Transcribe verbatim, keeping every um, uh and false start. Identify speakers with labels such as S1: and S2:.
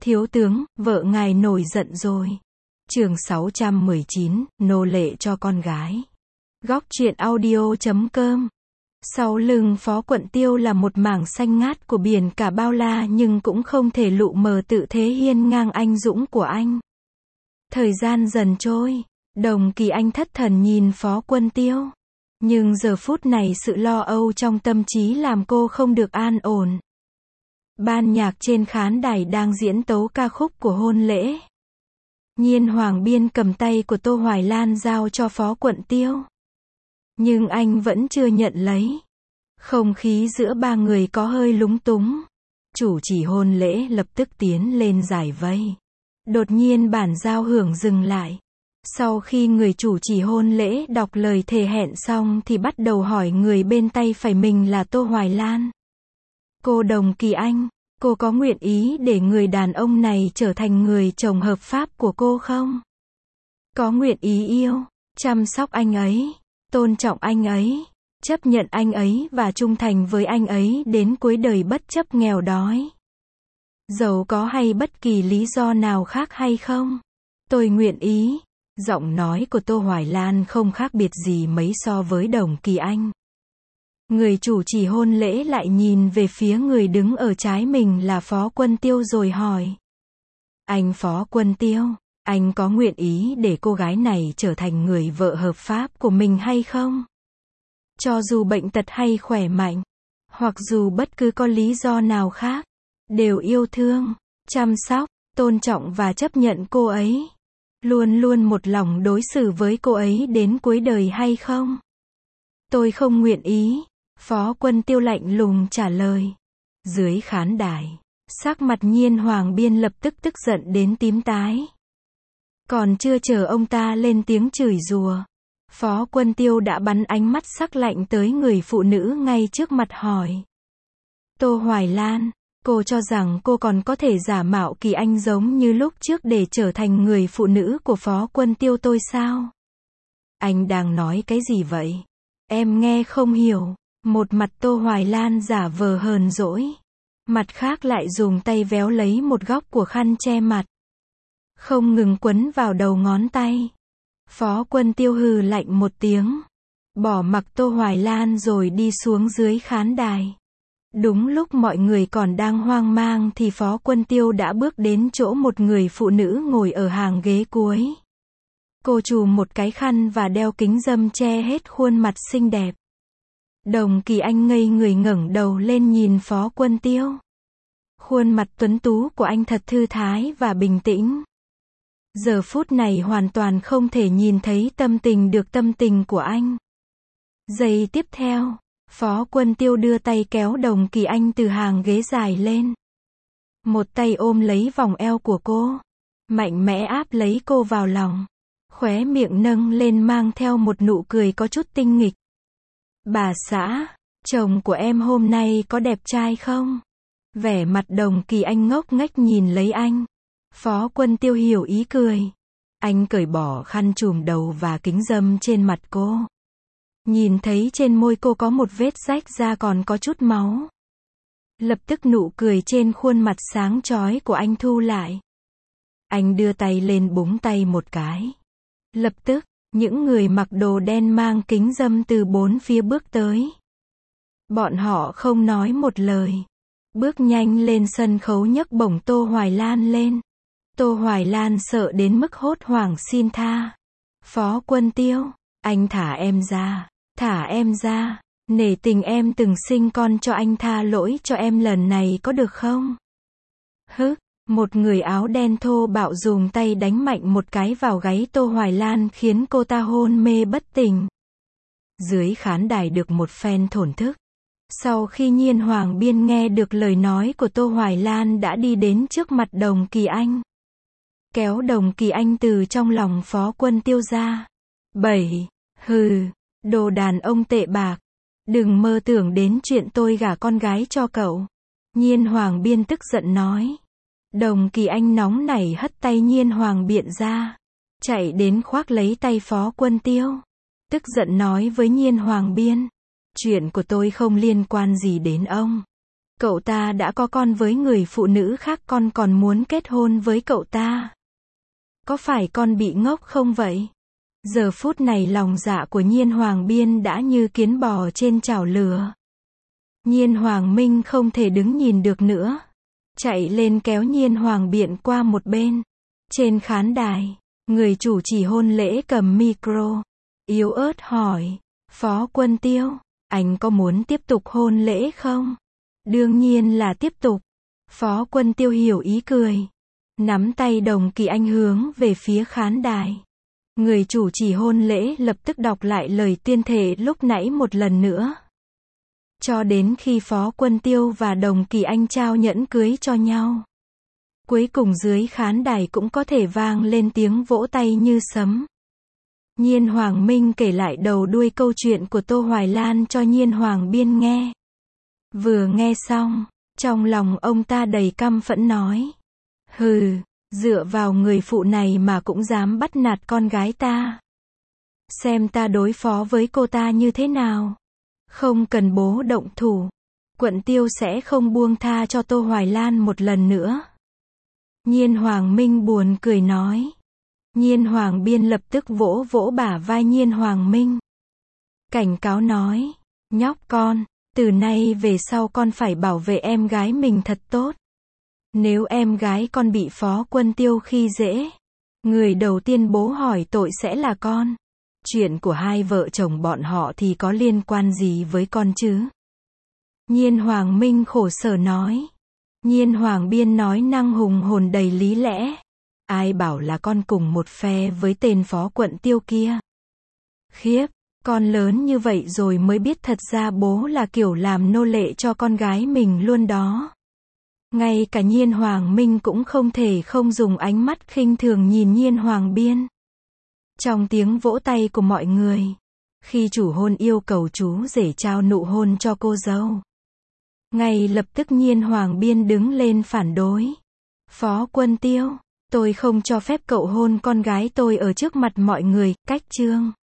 S1: Thiếu tướng, vợ ngài nổi giận rồi. Chương sáu trăm mười chín, nô lệ cho con gái. Góc truyện audio chấm com. Sau lưng Phó Quận Tiêu là một mảng xanh ngát của biển cả bao la, nhưng cũng không thể lụ mờ tự thế hiên ngang anh dũng của anh. Thời gian dần trôi, Đồng Kỳ Anh thất thần nhìn Phó Quân Tiêu. Nhưng giờ phút này sự lo âu trong tâm trí làm cô không được an ổn. Ban nhạc trên khán đài đang diễn tấu ca khúc của hôn lễ. Nhiên Hoàng Biên cầm tay của Tô Hoài Lan giao cho Phó Quận Tiêu. Nhưng anh vẫn chưa nhận lấy. Không khí giữa ba người có hơi lúng túng. Chủ trì hôn lễ lập tức tiến lên giải vây. Đột nhiên bản giao hưởng dừng lại. Sau khi người chủ trì hôn lễ đọc lời thề hẹn xong thì bắt đầu hỏi người bên tay phải mình là Tô Hoài Lan. Cô Đồng Kỳ Anh, cô có nguyện ý để người đàn ông này trở thành người chồng hợp pháp của cô không? Có nguyện ý yêu, chăm sóc anh ấy, tôn trọng anh ấy, chấp nhận anh ấy và trung thành với anh ấy đến cuối đời bất chấp nghèo đói, giàu có hay bất kỳ lý do nào khác hay không? Tôi nguyện ý. Giọng nói của Tô Hoài Lan không khác biệt gì mấy so với Đồng Kỳ Anh. Người chủ trì hôn lễ lại nhìn về phía người đứng ở trái mình là Phó Quân Tiêu rồi hỏi. Anh Phó Quân Tiêu, anh có nguyện ý để cô gái này trở thành người vợ hợp pháp của mình hay không? Cho dù bệnh tật hay khỏe mạnh, hoặc dù bất cứ có lý do nào khác, đều yêu thương, chăm sóc, tôn trọng và chấp nhận cô ấy. Luôn luôn một lòng đối xử với cô ấy đến cuối đời hay không? Tôi không nguyện ý. Phó Quân Tiêu lạnh lùng trả lời. Dưới khán đài, sắc mặt Nhiên Hoàng Biên lập tức tức giận đến tím tái. Còn chưa chờ ông ta lên tiếng chửi rủa, Phó Quân Tiêu đã bắn ánh mắt sắc lạnh tới người phụ nữ ngay trước mặt hỏi. Tô Hoài Lan, cô cho rằng cô còn có thể giả mạo Kỳ Anh giống như lúc trước để trở thành người phụ nữ của Phó Quân Tiêu tôi sao? Anh đang nói cái gì vậy? Em nghe không hiểu. Một mặt Tô Hoài Lan giả vờ hờn dỗi, mặt khác lại dùng tay véo lấy một góc của khăn che mặt, không ngừng quấn vào đầu ngón tay. Phó Quân Tiêu hừ lạnh một tiếng, bỏ mặc Tô Hoài Lan rồi đi xuống dưới khán đài. Đúng lúc mọi người còn đang hoang mang thì Phó Quân Tiêu đã bước đến chỗ một người phụ nữ ngồi ở hàng ghế cuối. Cô trùm một cái khăn và đeo kính râm che hết khuôn mặt xinh đẹp. Đồng Kỳ Anh ngây người ngẩng đầu lên nhìn Phó Quân Tiêu. Khuôn mặt tuấn tú của anh thật thư thái và bình tĩnh. Giờ phút này hoàn toàn không thể nhìn thấy tâm tình được tâm tình của anh. Giây tiếp theo, Phó Quân Tiêu đưa tay kéo Đồng Kỳ Anh từ hàng ghế dài lên. Một tay ôm lấy vòng eo của cô, mạnh mẽ áp lấy cô vào lòng. Khóe miệng nâng lên mang theo một nụ cười có chút tinh nghịch. Bà xã, chồng của em hôm nay có đẹp trai không? Vẻ mặt Đồng Kỳ Anh ngốc nghếch nhìn lấy anh. Phó Quân Tiêu hiểu ý cười. Anh cởi bỏ khăn trùm đầu và kính râm trên mặt cô. Nhìn thấy trên môi cô có một vết rách ra còn có chút máu. Lập tức nụ cười trên khuôn mặt sáng chói của anh thu lại. Anh đưa tay lên búng tay một cái. Lập tức, những người mặc đồ đen mang kính râm từ bốn phía bước tới. Bọn họ không nói một lời. Bước nhanh lên sân khấu nhấc bổng Tô Hoài Lan lên. Tô Hoài Lan sợ đến mức hốt hoảng xin tha. Phó Quân Tiêu, anh thả em ra. Thả em ra. Nể tình em từng sinh con cho anh, tha lỗi cho em lần này có được không? Hứ. Một người áo đen thô bạo dùng tay đánh mạnh một cái vào gáy Tô Hoài Lan khiến cô ta hôn mê bất tỉnh. Dưới khán đài được một phen thổn thức. Sau khi Nhiên Hoàng Biên nghe được lời nói của Tô Hoài Lan đã đi đến trước mặt Đồng Kỳ Anh. Kéo Đồng Kỳ Anh từ trong lòng Phó Quân Tiêu ra. Bảy. Hừ. Đồ đàn ông tệ bạc. Đừng mơ tưởng đến chuyện tôi gả con gái cho cậu. Nhiên Hoàng Biên tức giận nói. Đồng Kỳ Anh nóng nảy hất tay Nhiên Hoàng Biện ra. Chạy đến khoác lấy tay Phó Quân Tiêu. Tức giận nói với Nhiên Hoàng Biên. Chuyện của tôi không liên quan gì đến ông. Cậu ta đã có con với người phụ nữ khác, con còn muốn kết hôn với cậu ta. Có phải con bị ngốc không vậy? Giờ phút này lòng dạ của Nhiên Hoàng Biên đã như kiến bò trên chảo lửa. Nhiên Hoàng Minh không thể đứng nhìn được nữa. Chạy lên kéo Nhiên Hoàng Biện qua một bên. Trên khán đài, người chủ trì hôn lễ cầm micro, yếu ớt hỏi, Phó Quân Tiêu, anh có muốn tiếp tục hôn lễ không? Đương nhiên là tiếp tục. Phó Quân Tiêu hiểu ý cười. Nắm tay Đồng Kỳ Anh hướng về phía khán đài. Người chủ trì hôn lễ lập tức đọc lại lời tuyên thệ lúc nãy một lần nữa. Cho đến khi Phó Quân Tiêu và Đồng Kỳ Anh trao nhẫn cưới cho nhau. Cuối cùng dưới khán đài cũng có thể vang lên tiếng vỗ tay như sấm. Nhiên Hoàng Minh kể lại đầu đuôi câu chuyện của Tô Hoài Lan cho Nhiên Hoàng Biên nghe. Vừa nghe xong, trong lòng ông ta đầy căm phẫn nói. Hừ, dựa vào người phụ này mà cũng dám bắt nạt con gái ta. Xem ta đối phó với cô ta như thế nào. Không cần bố động thủ. Quận Tiêu sẽ không buông tha cho Tô Hoài Lan một lần nữa. Nhiên Hoàng Minh buồn cười nói. Nhiên Hoàng Biên lập tức vỗ vỗ bả vai Nhiên Hoàng Minh. Cảnh cáo nói. Nhóc con, từ nay về sau con phải bảo vệ em gái mình thật tốt. Nếu em gái con bị Phó Quân Tiêu khi dễ, người đầu tiên bố hỏi tội sẽ là con. Chuyện của hai vợ chồng bọn họ thì có liên quan gì với con chứ? Nhiên Hoàng Minh khổ sở nói. Nhiên Hoàng Biên nói năng hùng hồn đầy lý lẽ. Ai bảo là con cùng một phe với tên Phó Quận Tiêu kia? Khiếp, con lớn như vậy rồi mới biết thật ra bố là kiểu làm nô lệ cho con gái mình luôn đó. Ngay cả Nhiên Hoàng Minh cũng không thể không dùng ánh mắt khinh thường nhìn Nhiên Hoàng Biên. Trong tiếng vỗ tay của mọi người, khi chủ hôn yêu cầu chú rể trao nụ hôn cho cô dâu, ngay lập tức Nhiên Hoàng Biên đứng lên phản đối. Phó Quân Tiêu, tôi không cho phép cậu hôn con gái tôi ở trước mặt mọi người, cách chương.